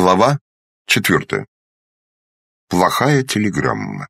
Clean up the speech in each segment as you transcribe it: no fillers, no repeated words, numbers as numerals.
Глава 4. Плохая телеграмма.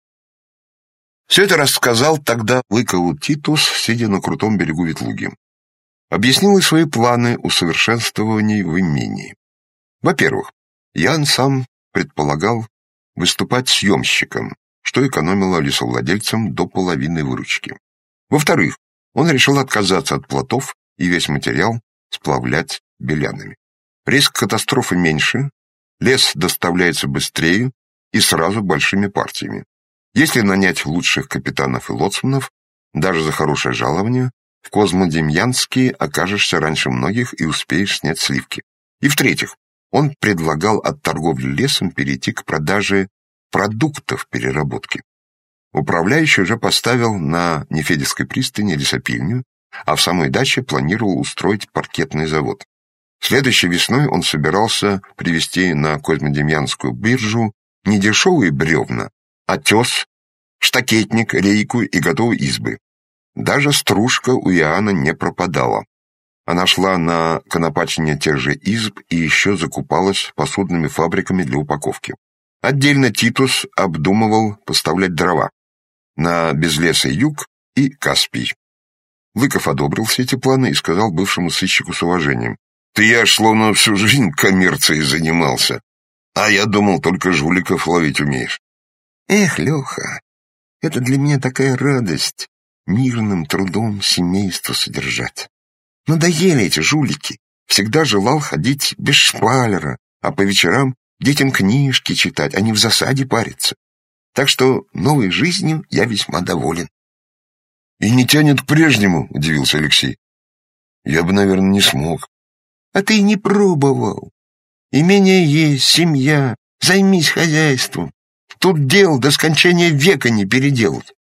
Все это рассказал тогда Лыкову Титус, сидя на крутом берегу Ветлуги. Объяснил и свои планы усовершенствований в имении. Во-первых, Ян сам предполагал выступать съемщиком, что экономило лесовладельцам до половины выручки. Во-вторых, он решил отказаться от плотов и весь материал сплавлять белянами. Риск катастрофы меньше, лес доставляется быстрее и сразу большими партиями. Если нанять лучших капитанов и лоцманов, даже за хорошее жалование, в Козьмодемьянске окажешься раньше многих и успеешь снять сливки. И в-третьих, он предлагал от торговли лесом перейти к продаже продуктов переработки. Управляющий уже поставил на Нефедевской пристани лесопильню, а в самой даче планировал устроить паркетный завод. Следующей весной он собирался привезти на Козьмодемьянскую биржу не дешевые бревна, а тес, штакетник, рейку и готовые избы. Даже стружка у Иоанна не пропадала. Она шла на конопачение тех же изб и еще закупалась посудными фабриками для упаковки. Отдельно Титус обдумывал поставлять дрова на Безлесый юг и Каспий. Лыков одобрил все эти планы и сказал бывшему сыщику с уважением: «Ты, я ж словно всю жизнь коммерцией занимался, а я думал, только жуликов ловить умеешь». Эх, Леха, это для меня такая радость мирным трудом семейство содержать. Надоели эти жулики. Всегда желал ходить без шпалера, а по вечерам детям книжки читать, а не в засаде париться. Так что новой жизнью я весьма доволен. «И не тянет к прежнему», — удивился Алексей. «Я бы, наверное, не смог». А ты не пробовал. Имение есть, семья, займись хозяйством. Тут дел до скончания века не переделать.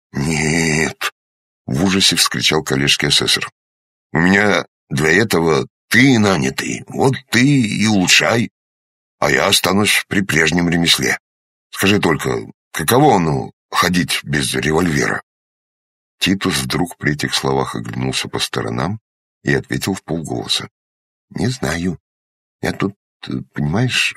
«Нет», — в ужасе вскричал коллежский асессор. «У меня для этого ты нанятый, вот ты и улучшай, а я останусь при прежнем ремесле. Скажи только, каково оно ходить без револьвера?» Титус вдруг при этих словах оглянулся по сторонам и ответил вполголоса: «Не знаю. Я тут, понимаешь,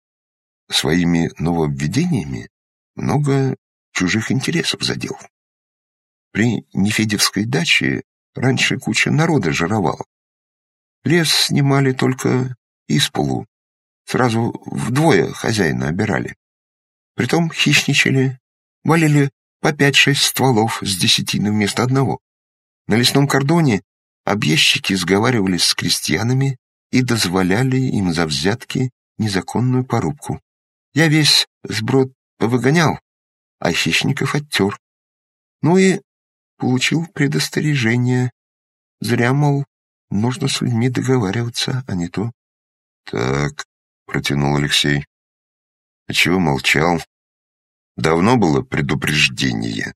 своими нововведениями много чужих интересов задел. При Нефедевской даче раньше куча народа жировала. Лес снимали только исполу, сразу вдвое хозяина обирали. Притом хищничали, валили по 5-6 стволов с десятины вместо одного. На лесном кордоне объездчики сговаривались с крестьянами и дозволяли им за взятки незаконную порубку. Я весь сброд повыгонял, а хищников оттер. Ну и получил предостережение. Зря, мол, нужно с людьми договариваться, а не то. «Так», — протянул Алексей. «А чего молчал? Давно было предупреждение?»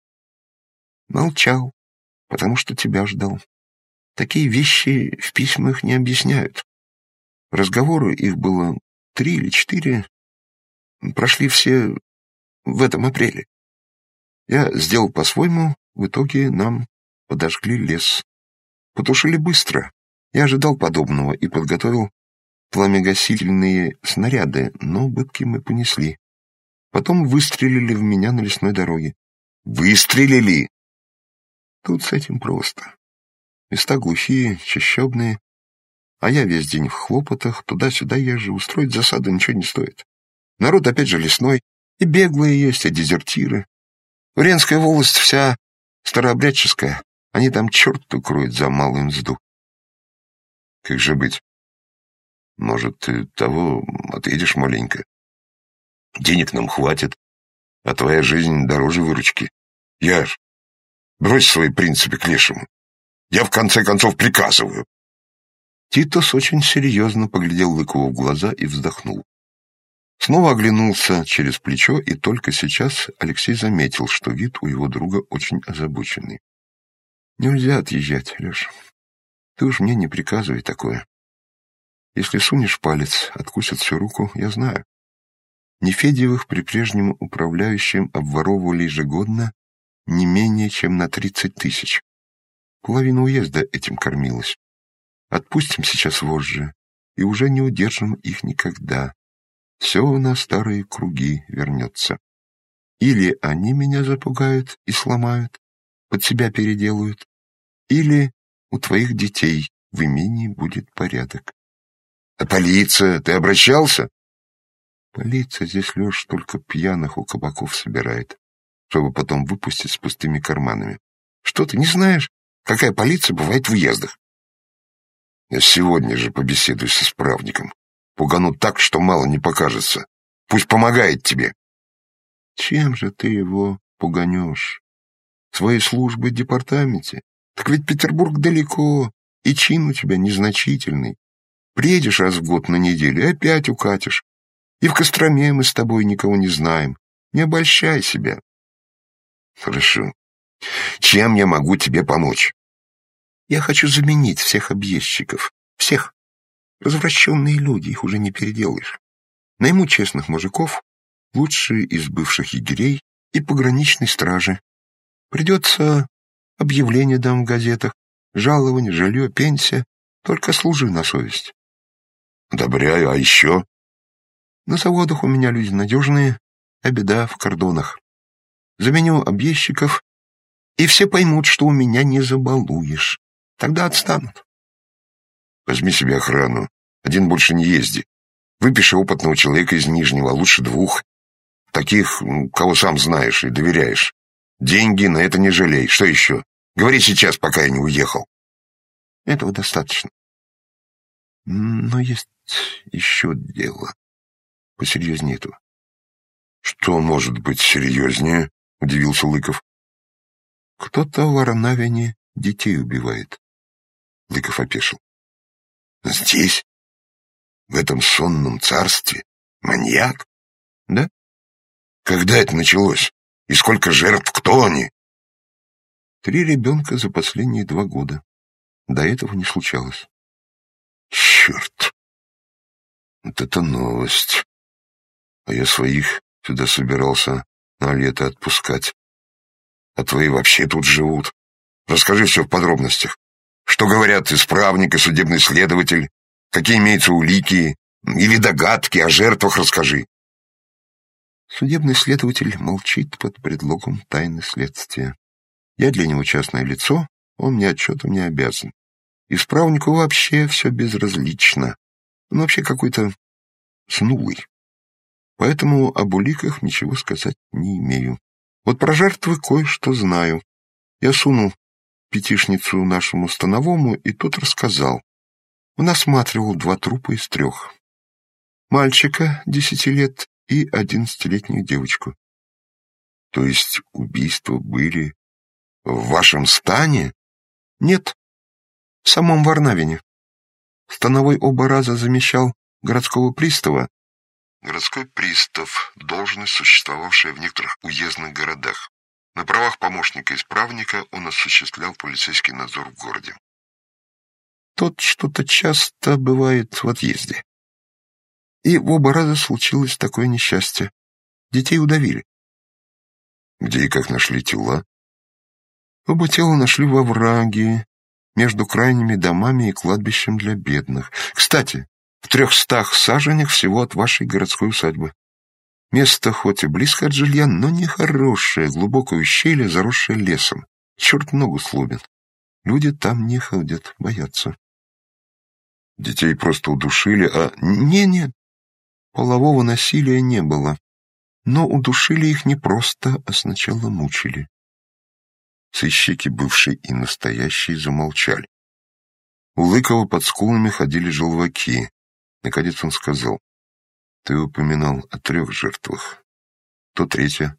«Молчал, потому что тебя ждал. Такие вещи в письмах не объясняют. Разговоры, их было 3 или 4, прошли все в этом апреле. Я сделал по-своему, в итоге нам подожгли лес. Потушили быстро. Я ожидал подобного и подготовил пламегасильные снаряды, но убытки мы понесли. Потом выстрелили в меня на лесной дороге». «Выстрелили?» Тут с этим просто. Места глухие, чащобные, а я весь день в хлопотах, туда-сюда езжу, устроить засаду ничего не стоит. Народ опять же лесной, и беглые есть, и дезертиры. Уренская волость вся старообрядческая, они там черт укроют за малую мзду». «Как же быть? Может, ты того отъедешь маленько? Денег нам хватит, а твоя жизнь дороже выручки. Яр, брось свои принципы к лешему. Я в конце концов приказываю». Титус очень серьезно поглядел Лыкову в глаза и вздохнул. Снова оглянулся через плечо, и только сейчас Алексей заметил, что вид у его друга очень озабоченный. «Нельзя отъезжать, Леша. Ты уж мне не приказывай такое. Если сунешь палец, откусят всю руку, я знаю. Нефедьевых при прежнем управляющем обворовывали ежегодно не менее чем на 30 000. Половина уезда этим кормилась. Отпустим сейчас вожжи, и уже не удержим их никогда. Все на старые круги вернется. Или они меня запугают и сломают, под себя переделают, или у твоих детей в имении будет порядок. А полиция? Ты обращался? Полиция здесь, Леш, только пьяных у кабаков собирает, чтобы потом выпустить с пустыми карманами. Что ты не знаешь, какая полиция бывает в уездах? Я сегодня же побеседую с исправником. Пугану так, что мало не покажется. Пусть помогает тебе. Чем же ты его пуганешь? Своей службой в департаменте? Так ведь Петербург далеко, и чин у тебя незначительный. Приедешь раз в год на неделю и опять укатишь. И в Костроме мы с тобой никого не знаем. Не обольщай себя. Хорошо. Чем я могу тебе помочь? Я хочу заменить всех объездчиков. Всех. Развращенные люди, их уже не переделаешь. Найму честных мужиков, лучшие из бывших егерей и пограничной стражи. Придется объявление дам в газетах, жалование, жилье, пенсия. Только служи на совесть. Одобряю, а еще? На заводах у меня люди надежные, а беда в кордонах. Заменю объездчиков, и все поймут, что у меня не забалуешь. Тогда отстанут. Возьми себе охрану. Один больше не езди. Выпиши опытного человека из Нижнего, а лучше 2. Таких, кого сам знаешь и доверяешь. Деньги на это не жалей. Что еще? Говори сейчас, пока я не уехал. Этого достаточно. Но есть еще дело. Посерьезнее этого. Что может быть серьезнее? Удивился Лыков. Кто-то в Арнавине детей убивает. Лыков опешил. Здесь? В этом сонном царстве? Маньяк? Да? Когда это началось? И сколько жертв? Кто они? 3 ребенка за последние 2 года. До этого не случалось. Черт! Вот это новость. А я своих сюда собирался на лето отпускать. А твои вообще тут живут. Расскажи все в подробностях. Что говорят исправник и судебный следователь? Какие имеются улики или догадки о жертвах, расскажи. Судебный следователь молчит под предлогом тайны следствия. Я для него частное лицо, он мне отчетом не обязан. Исправнику вообще все безразлично. Он вообще какой-то снулый. Поэтому об уликах ничего сказать не имею. Вот про жертвы кое-что знаю. Я сунул пятишницу нашему становому, и тот рассказал. Он осматривал 2 трупа из 3. Мальчика 10 лет и 11-летнюю девочку. То есть убийства были в вашем стане? Нет, в самом Варнавине. Становой оба раза замещал городского пристава. Городской пристав — должность, существовавшая в некоторых уездных городах. На правах помощника-исправника он осуществлял полицейский надзор в городе. Тот что-то часто бывает в отъезде. И в оба раза случилось такое несчастье. Детей удавили. Где и как нашли тела? Оба тела нашли во овраге, между крайними домами и кладбищем для бедных. Кстати, в 300 саженях всего от вашей городской усадьбы. Место хоть и близко от жилья, но нехорошее, глубокое ущелье, заросшее лесом. Черт ногу сломит. Люди там не ходят, боятся. Детей просто удушили, а... Не-не, полового насилия не было. Но удушили их не просто, а сначала мучили. Сыщики, бывший и настоящий, замолчали. У Лыкова под скулами ходили желваки. Наконец он сказал: ты упоминал о 3 жертвах. Кто 3-я?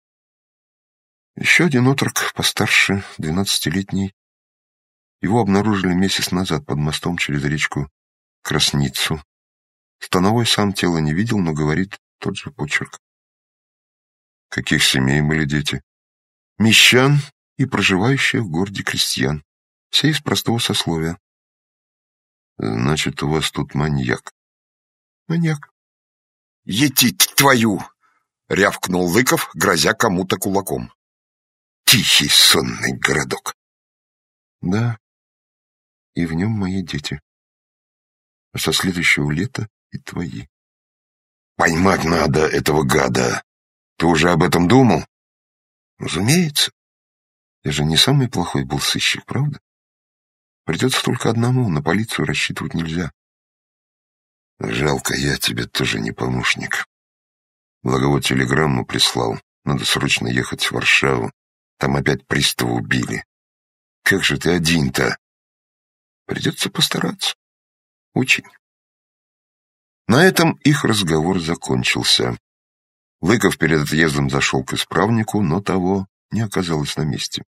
Еще один отрок, постарше, 12-летний. Его обнаружили месяц назад под мостом через речку Красницу. Становой сам тело не видел, но говорит тот же почерк. Каких семей были дети? Мещан и проживающих в городе крестьян. Все из простого сословия. Значит, у вас тут маньяк. Маньяк. «Етить твою!» — рявкнул Лыков, грозя кому-то кулаком. «Тихий сонный городок!» «Да, и в нем мои дети». а со следующего лета и твои. Поймать надо этого гада. Ты уже об этом думал? Разумеется. Я же не самый плохой был сыщик, правда? Придется только одному, на полицию рассчитывать нельзя. Жалко, я тебе тоже не помощник. Благо вот телеграмму прислал. Надо срочно ехать в Варшаву. Там опять пристава убили. Как же ты один-то? Придется постараться. Очень. На этом их разговор закончился. Лыков перед отъездом зашел к исправнику, но того не оказалось на месте.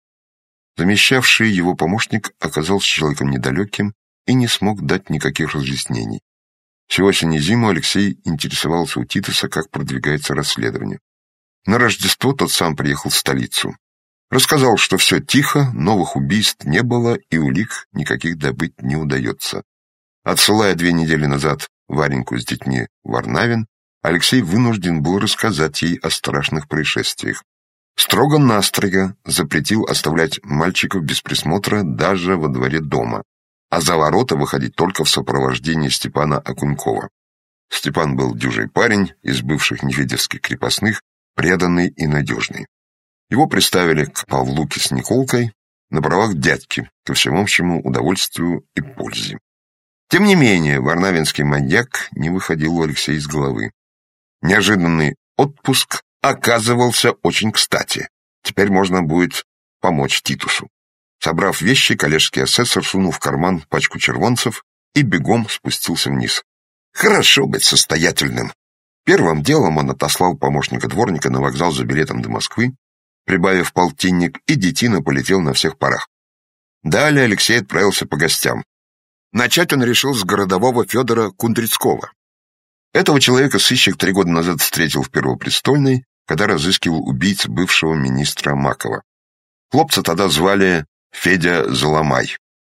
Замещавший его помощник оказался человеком недалеким и не смог дать никаких разъяснений. Всю осень и зиму Алексей интересовался у Титуса, как продвигается расследование. На Рождество тот сам приехал в столицу. Рассказал, что все тихо, новых убийств не было и улик никаких добыть не удается. Отсылая 2 недели назад Вареньку с детьми в Варнавин, Алексей вынужден был рассказать ей о страшных происшествиях. Строго-настрого запретил оставлять мальчиков без присмотра даже во дворе дома, а за ворота выходить только в сопровождении Степана Окунькова. Степан был дюжий парень, из бывших невидевских крепостных, преданный и надежный. Его приставили к Павлуке с Николкой на правах дядьки, ко всеобщему удовольствию и пользе. Тем не менее, варнавинский маньяк не выходил у Алексея из головы. Неожиданный отпуск оказывался очень кстати. Теперь можно будет помочь Титусу. Собрав вещи, коллежский асессор сунул в карман пачку червонцев и бегом спустился вниз. Хорошо быть состоятельным. Первым делом он отослал помощника дворника на вокзал за билетом до Москвы, прибавив полтинник, и детина полетел на всех парах. Далее Алексей отправился по гостям. Начать он решил с городового Федора Кундрицкого. Этого человека сыщик 3 года назад встретил в Первопрестольной, когда разыскивал убийц бывшего министра Макова. Хлопца тогда звали Федя Заломай.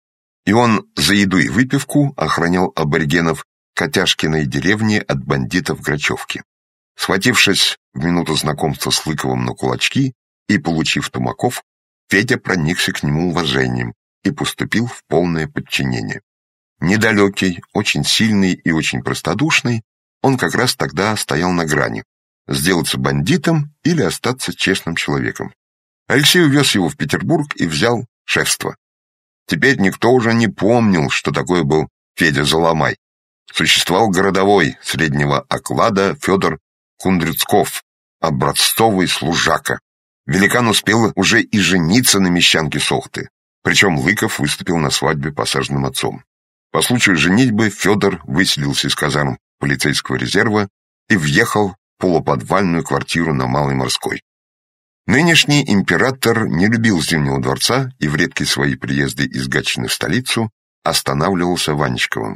И он за еду и выпивку охранял аборигенов Котяшкиной деревни от бандитов Грачевки. Схватившись в минуту знакомства с Лыковым на кулачки и получив тумаков, Федя проникся к нему уважением и поступил в полное подчинение. Недалекий, очень сильный и очень простодушный, он как раз тогда стоял на грани – сделаться бандитом или остаться честным человеком. Алексей увез его в Петербург и взял шефство. Теперь никто уже не помнил, что такое был Федя Заломай. Существовал городовой среднего оклада Федор Кундрицков, образцовый служака. Великан успел уже и жениться на мещанке Сохты, причем Лыков выступил на свадьбе посаженным отцом. По случаю женитьбы Федор выселился из казарм полицейского резерва и въехал в полуподвальную квартиру на Малой Морской. Нынешний император не любил Зимнего дворца и в редкие свои приезды из Гатчины в столицу останавливался в Анечковом.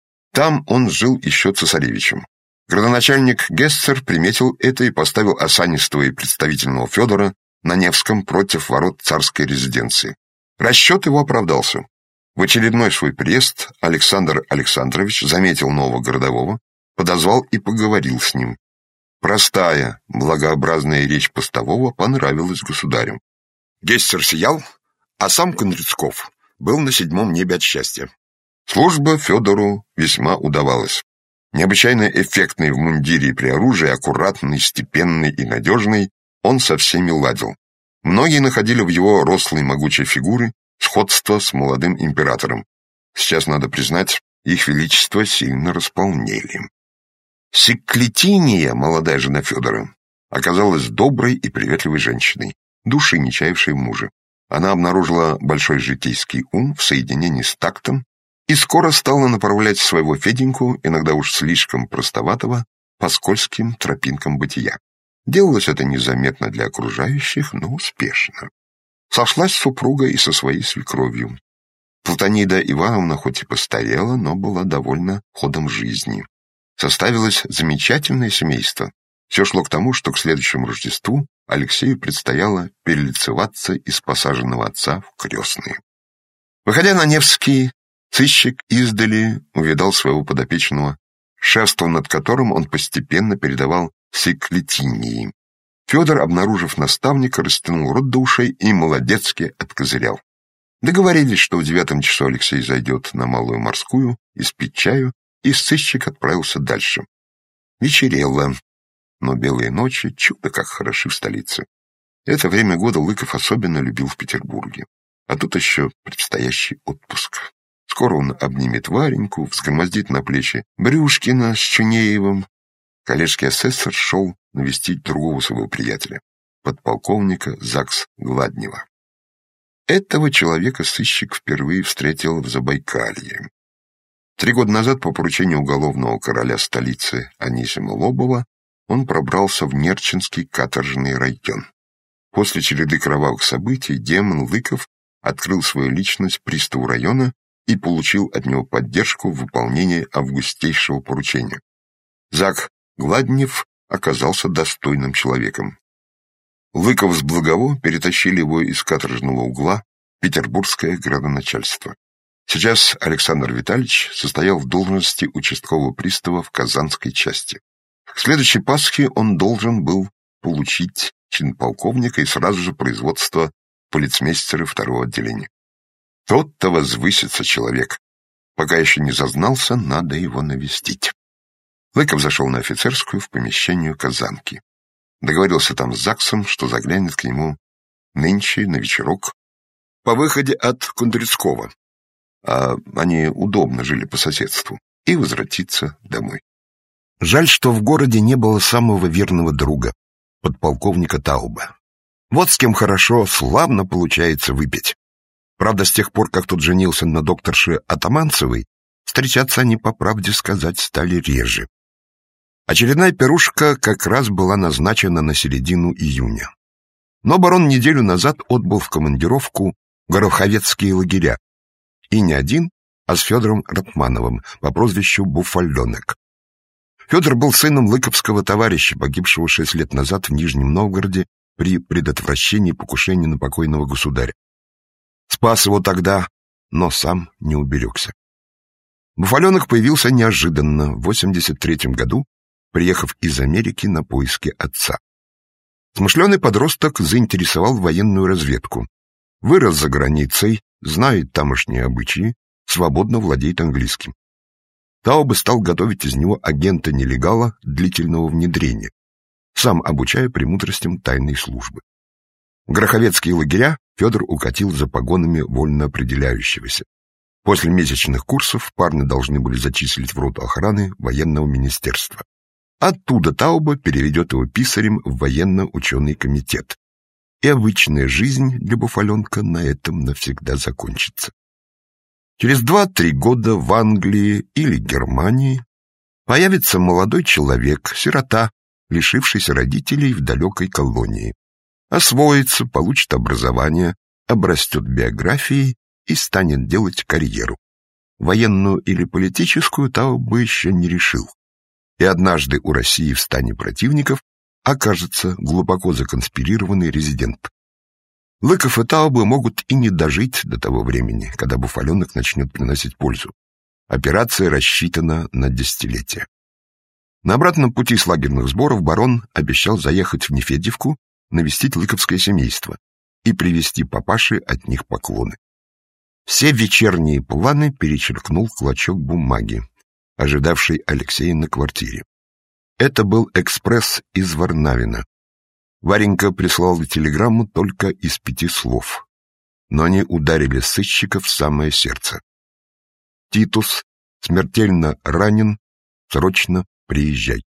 Там он жил еще цесаревичем. Градоначальник Гессер приметил это и поставил осанистого и представительного Федора на Невском против ворот царской резиденции. Расчет его оправдался. В очередной свой приезд Александр Александрович заметил нового городового, подозвал и поговорил с ним. Простая, благообразная речь постового понравилась государю. Гессер сиял, а сам Кундрицков был на 7-м небе от счастья. Служба Федору весьма удавалась. Необычайно эффектный в мундире и при оружии, аккуратный, степенный и надежный, он со всеми ладил. Многие находили в его рослой могучей фигуре сходство с молодым императором. Сейчас, надо признать, их величество сильно располнели. Секлетиния, молодая жена Федора, оказалась доброй и приветливой женщиной, души не чаявшей в муже. Она обнаружила большой житейский ум в соединении с тактом и скоро стала направлять своего Феденьку, иногда уж слишком простоватого, по скользким тропинкам бытия. Делалось это незаметно для окружающих, но успешно. Сошлась супруга и со своей свекровью. Платонида Ивановна хоть и постарела, но была довольна ходом жизни. Составилось замечательное семейство. Все шло к тому, что к следующему Рождеству Алексею предстояло перелицеваться из посаженного отца в крестные. Выходя на Невский, сыщик издали увидал своего подопечного, шефство над которым он постепенно передавал Секлетинии. Федор, обнаружив наставника, растянул рот до ушей и молодецки откозырял. Договорились, что в 9 часу Алексей зайдет на Малую Морскую испить чаю и сыщик отправился дальше. Вечерело, но белые ночи чудо как хороши в столице. Это время года Лыков особенно любил в Петербурге. А тут еще предстоящий отпуск. Скоро он обнимет Вареньку, взгромоздит на плечи Брюшкина с Чунеевым. Коллежский асессор шел навестить другого своего приятеля, подполковника ЗАГС Гладнева. Этого человека сыщик впервые встретил в Забайкалье. 3 года назад по поручению уголовного короля столицы Анисима Лобова он пробрался в Нерчинский каторжный район. После череды кровавых событий демон Лыков открыл свою личность приставу района и получил от него поддержку в выполнении августейшего поручения. Зак Гладнев оказался достойным человеком. Лыков с Благово перетащили его из каторжного угла в петербургское градоначальство. Сейчас Александр Витальевич состоял в должности участкового пристава в Казанской части. К следующей Пасхе он должен был получить чин полковника и сразу же производство полицмейстера 2-го отделения. Тот-то возвысится человек. Пока еще не зазнался, надо его навестить. Лыков зашел на офицерскую в помещение Казанки. Договорился там с ЗАГСом, что заглянет к нему нынче на вечерок по выходе от Кундрицкого. А они удобно жили по соседству, и возвратиться домой. Жаль, что в городе не было самого верного друга, подполковника Тауба. Вот с кем хорошо, славно получается выпить. Правда, с тех пор, как тот женился на докторше Атаманцевой, встречаться они, по правде сказать, стали реже. Очередная пирушка как раз была назначена на середину июня. Но барон неделю назад отбыл в командировку в Гороховецкие лагеря. И не один, а с Федором Ратмановым по прозвищу Буфаленок. Федор был сыном лыковского товарища, погибшего 6 лет назад в Нижнем Новгороде при предотвращении покушения на покойного государя. Спас его тогда, но сам не уберегся. Буфаленок появился неожиданно в 1983 году, приехав из Америки на поиски отца. Смышленый подросток заинтересовал военную разведку. Вырос за границей, знает тамошние обычаи, свободно владеет английским. Таубе стал готовить из него агента-нелегала длительного внедрения, сам обучая премудростям тайной службы. В Гороховецкие лагеря Федор укатил за погонами вольно определяющегося. После месячных курсов парня должны были зачислить в роту охраны военного министерства. Оттуда Таубе переведет его писарем в военно-ученый комитет. И обычная жизнь для Буфаленка на этом навсегда закончится. Через 2-3 года в Англии или Германии появится молодой человек, сирота, лишившийся родителей в далекой колонии. Освоится, получит образование, обрастет биографией и станет делать карьеру. Военную или политическую Таубе еще не решил. И однажды у России в стане противников окажется глубоко законспирированный резидент. Лыков и Таубе могут и не дожить до того времени, когда Буфаленок начнет приносить пользу. Операция рассчитана на десятилетия. На обратном пути с лагерных сборов барон обещал заехать в Нефедьевку, навестить лыковское семейство и привезти папаше от них поклоны. Все вечерние планы перечеркнул клочок бумаги, ожидавший Алексея на квартире. Это был экспресс из Варнавина. Варенька прислала телеграмму только из 5 слов, но они ударили сыщика в самое сердце. «Титус смертельно ранен, срочно приезжай».